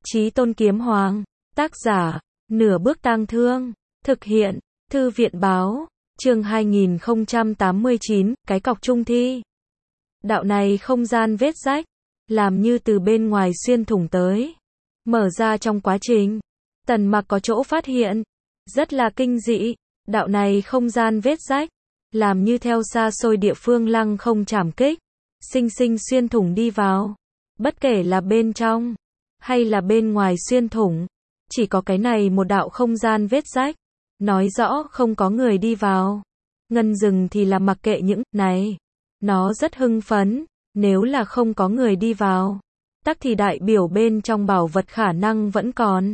Chí Tôn Kiếm Hoàng, tác giả, Nửa Bước Tang Thương, thực hiện, Thư viện báo, chương 2089, cái cọc trung thi. Đạo này không gian vết rách, làm như từ bên ngoài xuyên thủng tới. Mở ra trong quá trình, Tần Mặc có chỗ phát hiện, rất là kinh dị, đạo này không gian vết rách, làm như theo xa xôi địa phương lăng không trảm kích, sinh sinh xuyên thủng đi vào. Bất kể là bên trong, hay là bên ngoài xuyên thủng, chỉ có cái này một đạo không gian vết rách, nói rõ không có người đi vào. Ngân Dừng thì là mặc kệ những này, nó rất hưng phấn, nếu là không có người đi vào, tắc thì đại biểu bên trong bảo vật khả năng vẫn còn.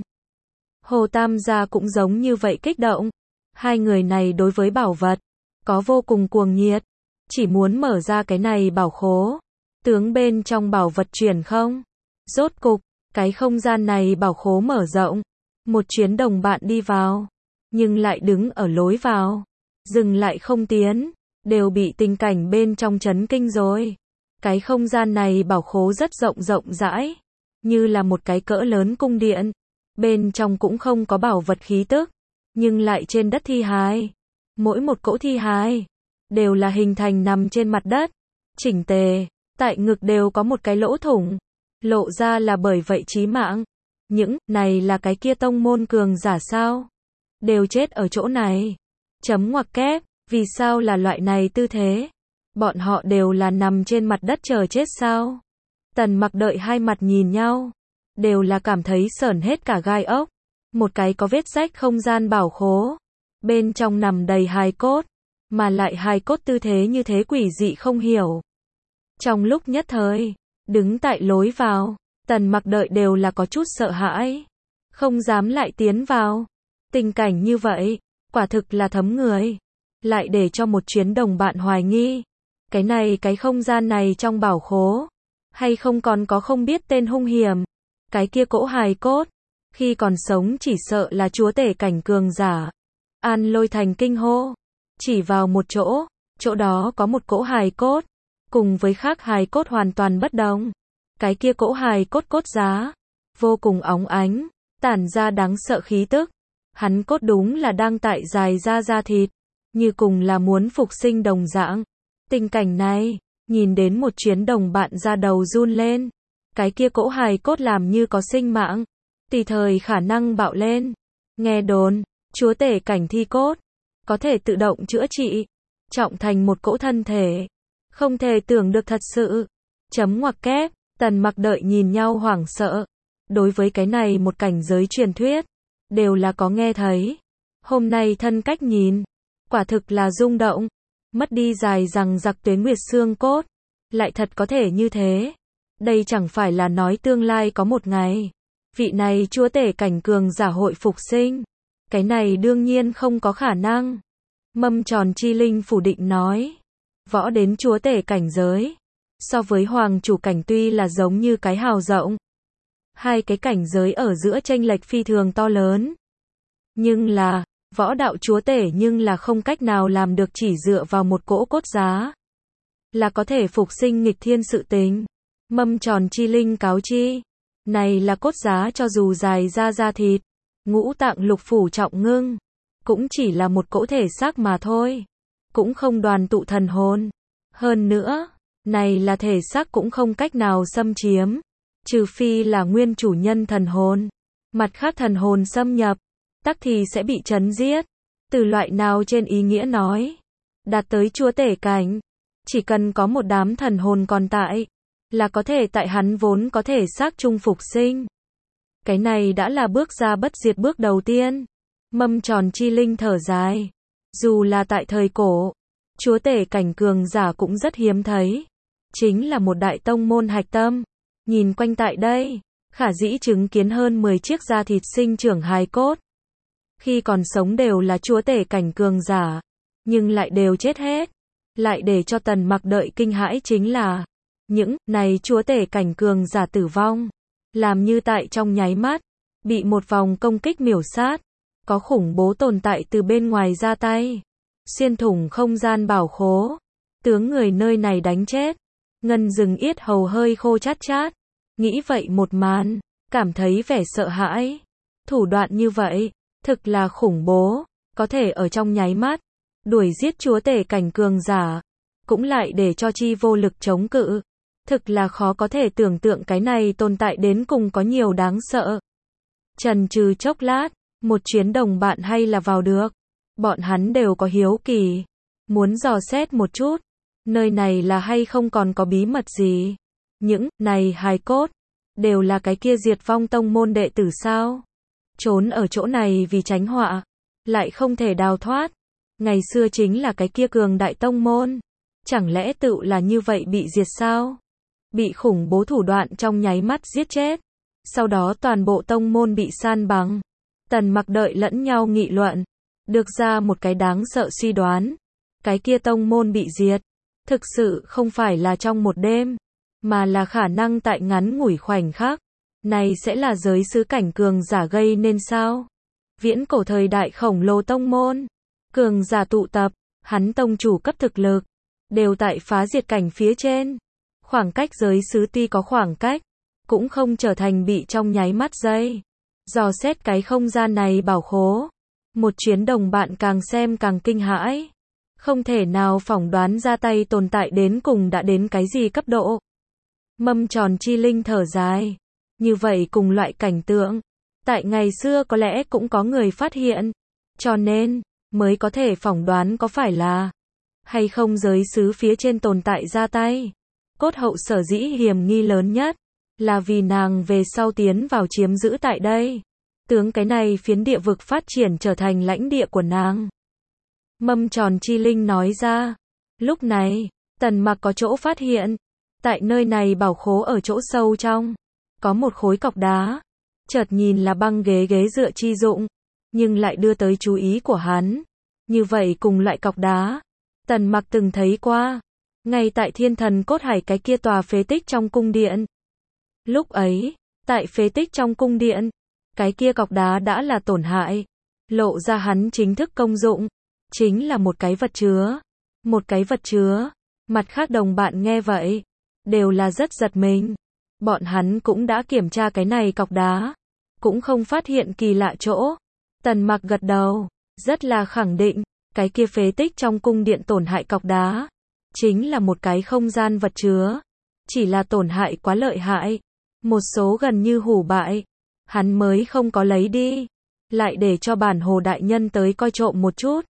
Hồ Tam gia cũng giống như vậy kích động, hai người này đối với bảo vật, có vô cùng cuồng nhiệt, chỉ muốn mở ra cái này bảo khố, tướng bên trong bảo vật chuyển không. Rốt cục, cái không gian này bảo khố mở rộng, một chuyến đồng bạn đi vào, nhưng lại đứng ở lối vào, dừng lại không tiến, đều bị tình cảnh bên trong chấn kinh rồi. Cái không gian này bảo khố rất rộng rãi, như là một cái cỡ lớn cung điện, bên trong cũng không có bảo vật khí tức, nhưng lại trên đất thi hài. Mỗi một cỗ thi hài, đều là hình thành nằm trên mặt đất, chỉnh tề, tại ngực đều có một cái lỗ thủng, lộ ra là bởi vậy chí mạng. Những này là cái kia tông môn cường giả sao? Đều chết ở chỗ này. Chấm ngoặc kép, vì sao là loại này tư thế? Bọn họ đều là nằm trên mặt đất chờ chết sao? Tần Mặc đợi hai mặt nhìn nhau, đều là cảm thấy sởn hết cả gai ốc. Một cái có vết rách không gian bảo khố, bên trong nằm đầy hài cốt, mà lại hài cốt tư thế như thế quỷ dị không hiểu. Trong lúc nhất thời, đứng tại lối vào, Tần Mặc đợi đều là có chút sợ hãi, không dám lại tiến vào. Tình cảnh như vậy, quả thực là thấm người, lại để cho một chuyến đồng bạn hoài nghi, cái không gian này trong bảo khố, hay không còn có không biết tên hung hiểm. Cái kia cỗ hài cốt, khi còn sống chỉ sợ là chúa tể cảnh cường giả. An Lôi Thành kinh hô, chỉ vào một chỗ, chỗ đó có một cỗ hài cốt, cùng với khác hài cốt hoàn toàn bất đồng. Cái kia cỗ hài cốt cốt giá, vô cùng óng ánh, tản ra đáng sợ khí tức. Hắn cốt đúng là đang tại dài ra da thịt, như cùng là muốn phục sinh đồng dạng. Tình cảnh này, nhìn đến một chuyến đồng bạn ra đầu run lên. Cái kia cỗ hài cốt làm như có sinh mạng, tùy thời khả năng bạo lên. Nghe đồn, chúa tể cảnh thi cốt, có thể tự động chữa trị, trọng thành một cỗ thân thể. Không thể tưởng được thật sự. Chấm ngoặc kép, Tần Mặc đợi nhìn nhau hoảng sợ. Đối với cái này một cảnh giới truyền thuyết, đều là có nghe thấy. Hôm nay thân cách nhìn, quả thực là rung động. Mất đi dài rằng giặc tuế nguyệt xương cốt, lại thật có thể như thế. Đây chẳng phải là nói tương lai có một ngày, vị này chúa tể cảnh cường giả hội phục sinh. Cái này đương nhiên không có khả năng. Mâm Tròn Chi Linh phủ định nói. Võ đến chúa tể cảnh giới, so với hoàng chủ cảnh tuy là giống như cái hào rộng. Hai cái cảnh giới ở giữa chênh lệch phi thường to lớn. Nhưng là, võ đạo chúa tể nhưng là không cách nào làm được chỉ dựa vào một cỗ cốt giá, là có thể phục sinh nghịch thiên sự tình. Mâm Tròn Chi Linh cáo chi, này là cốt giá cho dù dài ra da thịt, ngũ tạng lục phủ trọng ngưng, cũng chỉ là một cỗ thể xác mà thôi, cũng không đoàn tụ thần hồn. Hơn nữa, này là thể xác cũng không cách nào xâm chiếm, trừ phi là nguyên chủ nhân thần hồn. Mặt khác thần hồn xâm nhập, tắc thì sẽ bị chấn giết. Từ loại nào trên ý nghĩa nói, đạt tới chúa tể cảnh, chỉ cần có một đám thần hồn còn tại, là có thể tại hắn vốn có thể xác chung phục sinh. Cái này đã là bước ra bất diệt bước đầu tiên. Mâm Tròn Chi Linh thở dài. Dù là tại thời cổ, chúa tể cảnh cường giả cũng rất hiếm thấy. Chính là một đại tông môn hạch tâm. Nhìn quanh tại đây, khả dĩ chứng kiến hơn 10 chiếc da thịt sinh trưởng hài cốt. Khi còn sống đều là chúa tể cảnh cường giả, nhưng lại đều chết hết. Lại để cho Tần Mặc đợi kinh hãi chính là, những này chúa tể cảnh cường giả tử vong, làm như tại trong nháy mắt, bị một vòng công kích miểu sát. Có khủng bố tồn tại từ bên ngoài ra tay, xuyên thủng không gian bảo khố, tướng người nơi này đánh chết. Ngân Dừng yết hầu hơi khô chát chát, nghĩ vậy một màn, cảm thấy vẻ sợ hãi. Thủ đoạn như vậy, thực là khủng bố, có thể ở trong nháy mắt, đuổi giết chúa tể cảnh cường giả, cũng lại để cho chi vô lực chống cự. Thực là khó có thể tưởng tượng cái này tồn tại đến cùng có nhiều đáng sợ. Chần chừ chốc lát, một chuyến đồng bạn hay là vào được. Bọn hắn đều có hiếu kỳ, muốn dò xét một chút, nơi này là hay không còn có bí mật gì. Những này hài cốt, đều là cái kia diệt vong tông môn đệ tử sao? Trốn ở chỗ này vì tránh họa, lại không thể đào thoát. Ngày xưa chính là cái kia cường đại tông môn, chẳng lẽ tự là như vậy bị diệt sao? Bị khủng bố thủ đoạn trong nháy mắt giết chết. Sau đó toàn bộ tông môn bị san bằng. Tần Mặc đợi lẫn nhau nghị luận, được ra một cái đáng sợ suy đoán. Cái kia tông môn bị diệt, thực sự không phải là trong một đêm, mà là khả năng tại ngắn ngủi khoảnh khắc. Này sẽ là giới sứ cảnh cường giả gây nên sao? Viễn cổ thời đại khổng lồ tông môn, cường giả tụ tập, hắn tông chủ cấp thực lực, đều tại phá diệt cảnh phía trên. Khoảng cách giới sứ tuy có khoảng cách, cũng không trở thành bị trong nháy mắt dây. Dò xét cái không gian này bảo khố. Một chuyến đồng bạn càng xem càng kinh hãi. Không thể nào phỏng đoán ra tay tồn tại đến cùng đã đến cái gì cấp độ. Mâm tròn chi linh thở dài. Như vậy cùng loại cảnh tượng, tại ngày xưa có lẽ cũng có người phát hiện. Cho nên, mới có thể phỏng đoán có phải là hay không giới sứ phía trên tồn tại ra tay. Cốt hậu sở dĩ hiểm nghi lớn nhất, là vì nàng về sau tiến vào chiếm giữ tại đây. Tướng cái này phiến địa vực phát triển trở thành lãnh địa của nàng. Mâm tròn chi linh nói ra. Lúc này, Tần Mặc có chỗ phát hiện. Tại nơi này bảo khố ở chỗ sâu trong, có một khối cọc đá. Chợt nhìn là băng ghế dựa chi dụng, nhưng lại đưa tới chú ý của hắn. Như vậy cùng loại cọc đá, Tần Mặc từng thấy qua. Ngay tại Thiên Thần Cốt Hải cái kia tòa phế tích trong cung điện. Lúc ấy, tại phế tích trong cung điện, cái kia cọc đá đã là tổn hại, lộ ra hắn chính thức công dụng, chính là một cái vật chứa. Một cái vật chứa. Mặt khác đồng bạn nghe vậy, đều là rất giật mình. Bọn hắn cũng đã kiểm tra cái này cọc đá, cũng không phát hiện kỳ lạ chỗ. Tần Mặc gật đầu, rất là khẳng định, cái kia phế tích trong cung điện tổn hại cọc đá, chính là một cái không gian vật chứa. Chỉ là tổn hại quá lợi hại, một số gần như hủ bại, hắn mới không có lấy đi, lại để cho bản hồ đại nhân tới coi trộm một chút.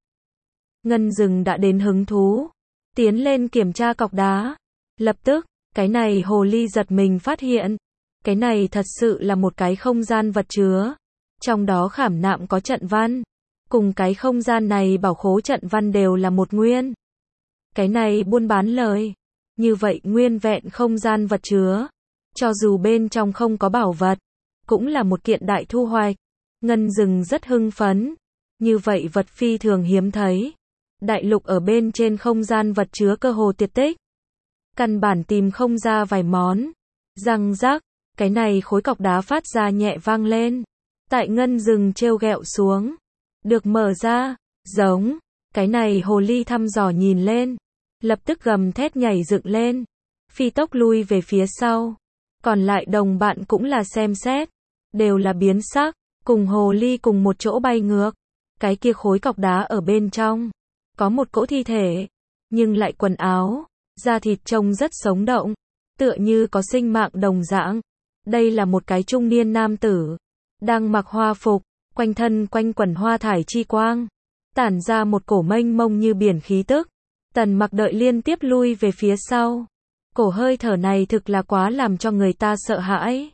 Ngân Dừng đã đến hứng thú, tiến lên kiểm tra cọc đá. Lập tức, cái này hồ ly giật mình phát hiện, cái này thật sự là một cái không gian vật chứa. Trong đó khảm nạm có trận văn, cùng cái không gian này bảo khố trận văn đều là một nguyên. Cái này buôn bán lời. Như vậy nguyên vẹn không gian vật chứa, cho dù bên trong không có bảo vật, cũng là một kiện đại thu hoạch. Ngân Dừng rất hưng phấn. Như vậy vật phi thường hiếm thấy. Đại lục ở bên trên không gian vật chứa cơ hồ tuyệt tích. Căn bản tìm không ra vài món. Răng rắc, cái này khối cọc đá phát ra nhẹ vang lên. Tại Ngân Dừng trêu ghẹo xuống, được mở ra. Giống, cái này hồ ly thăm dò nhìn lên, lập tức gầm thét nhảy dựng lên, phi tốc lui về phía sau. Còn lại đồng bạn cũng là xem xét, đều là biến sắc, cùng hồ ly cùng một chỗ bay ngược. Cái kia khối cọc đá ở bên trong, có một cỗ thi thể, nhưng lại quần áo, da thịt trông rất sống động, tựa như có sinh mạng đồng dạng. Đây là một cái trung niên nam tử, đang mặc hoa phục, quanh thân quanh quẩn hoa thải chi quang, tản ra một cổ mênh mông như biển khí tức. Tần Mặc đợi liên tiếp lui về phía sau. Cổ hơi thở này thực là quá làm cho người ta sợ hãi.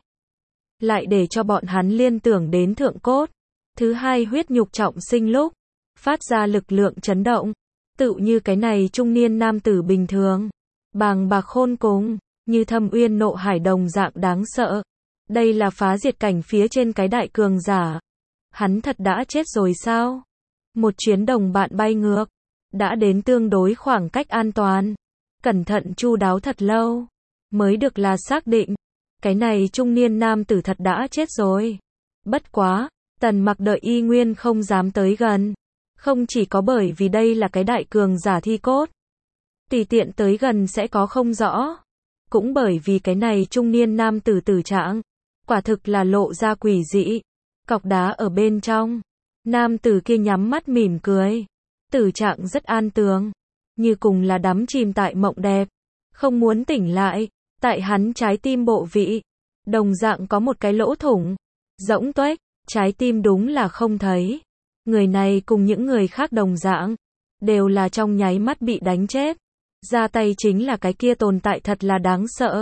Lại để cho bọn hắn liên tưởng đến thượng cốt. Thứ hai huyết nhục trọng sinh lúc, phát ra lực lượng chấn động. Tự như cái này trung niên nam tử bình thường. Bàng bạc khôn cùng, như thâm uyên nộ hải đồng dạng đáng sợ. Đây là phá diệt cảnh phía trên cái đại cường giả. Hắn thật đã chết rồi sao? Một chuyến đồng bạn bay ngược, đã đến tương đối khoảng cách an toàn. Cẩn thận chu đáo thật lâu, mới được là xác định. Cái này trung niên nam tử thật đã chết rồi. Bất quá, Tần Mặc đợi y nguyên không dám tới gần. Không chỉ có bởi vì đây là cái đại cường giả thi cốt, tùy tiện tới gần sẽ có không rõ. Cũng bởi vì cái này trung niên nam tử tử trạng, quả thực là lộ ra quỷ dị. Cọc đá ở bên trong. Nam tử kia nhắm mắt mỉm cười. Tử trạng rất an tường. Như cùng là đắm chìm tại mộng đẹp. Không muốn tỉnh lại. Tại hắn trái tim bộ vị. Đồng dạng có một cái lỗ thủng. Rỗng tuếch. Trái tim đúng là không thấy. Người này cùng những người khác đồng dạng. Đều là trong nháy mắt bị đánh chết. Ra tay chính là cái kia tồn tại thật là đáng sợ.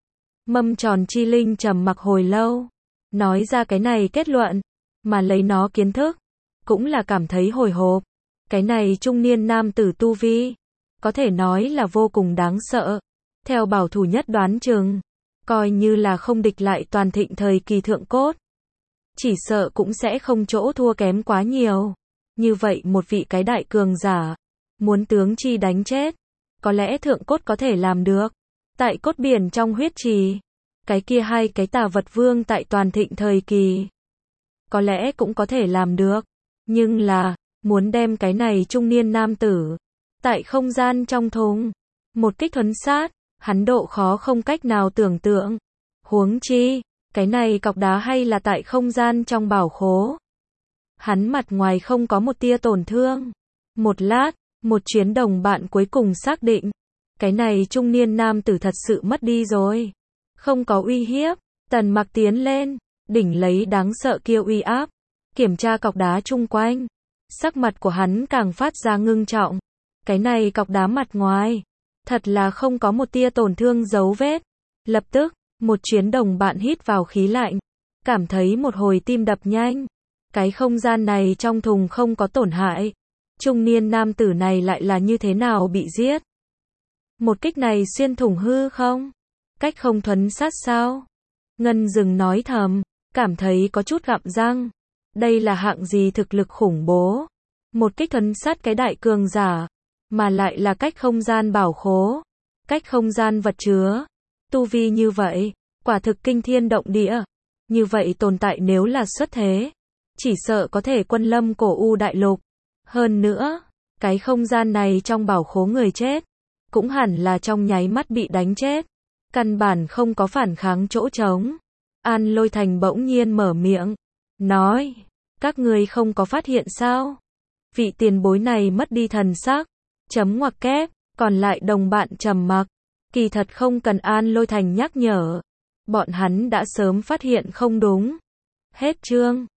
Mâm tròn chi linh trầm mặc hồi lâu. Nói ra cái này kết luận. Mà lấy nó kiến thức. Cũng là cảm thấy hồi hộp. Cái này trung niên nam tử tu vi. Có thể nói là vô cùng đáng sợ. Theo bảo thủ nhất đoán chừng. Coi như là không địch lại toàn thịnh thời kỳ thượng cốt. Chỉ sợ cũng sẽ không chỗ thua kém quá nhiều. Như vậy một vị cái đại cường giả. Muốn tướng chi đánh chết. Có lẽ thượng cốt có thể làm được. Tại cốt biển trong huyết trì. Cái kia hai cái tà vật vương tại toàn thịnh thời kỳ. Có lẽ cũng có thể làm được. Nhưng là, muốn đem cái này trung niên nam tử. Tại không gian trong thùng. Một kích thuấn sát. Hắn độ khó không cách nào tưởng tượng. Huống chi, cái này cọc đá hay là tại không gian trong bảo khố. Hắn mặt ngoài không có một tia tổn thương. Một lát, một chuyến đồng bạn cuối cùng xác định. Cái này trung niên nam tử thật sự mất đi rồi. Không có uy hiếp. Tần Mặc tiến lên, đỉnh lấy đáng sợ kia uy áp. Kiểm tra cọc đá chung quanh. Sắc mặt của hắn càng phát ra ngưng trọng. Cái này cọc đá mặt ngoài. Thật là không có một tia tổn thương dấu vết. Lập tức, một chuyến đồng bạn hít vào khí lạnh. Cảm thấy một hồi tim đập nhanh. Cái không gian này trong thùng không có tổn hại. Trung niên nam tử này lại là như thế nào bị giết? Một kích này xuyên thủng hư không? Cách không thuấn sát sao? Ngân dừng nói thầm, cảm thấy có chút gặm răng. Đây là hạng gì thực lực khủng bố? Một kích thuấn sát cái đại cường giả, mà lại là cách không gian bảo khố, cách không gian vật chứa. Tu vi như vậy, quả thực kinh thiên động địa. Như vậy tồn tại nếu là xuất thế, chỉ sợ có thể quân lâm cổ u đại lục. Hơn nữa, cái không gian này trong bảo khố người chết, cũng hẳn là trong nháy mắt bị đánh chết. Căn bản không có phản kháng chỗ trống. An Lôi Thành bỗng nhiên mở miệng, nói, các ngươi không có phát hiện sao? Vị tiền bối này mất đi thần sắc, chấm ngoặc kép, còn lại đồng bạn trầm mặc. Kỳ thật không cần An Lôi Thành nhắc nhở. Bọn hắn đã sớm phát hiện không đúng. Hết chương.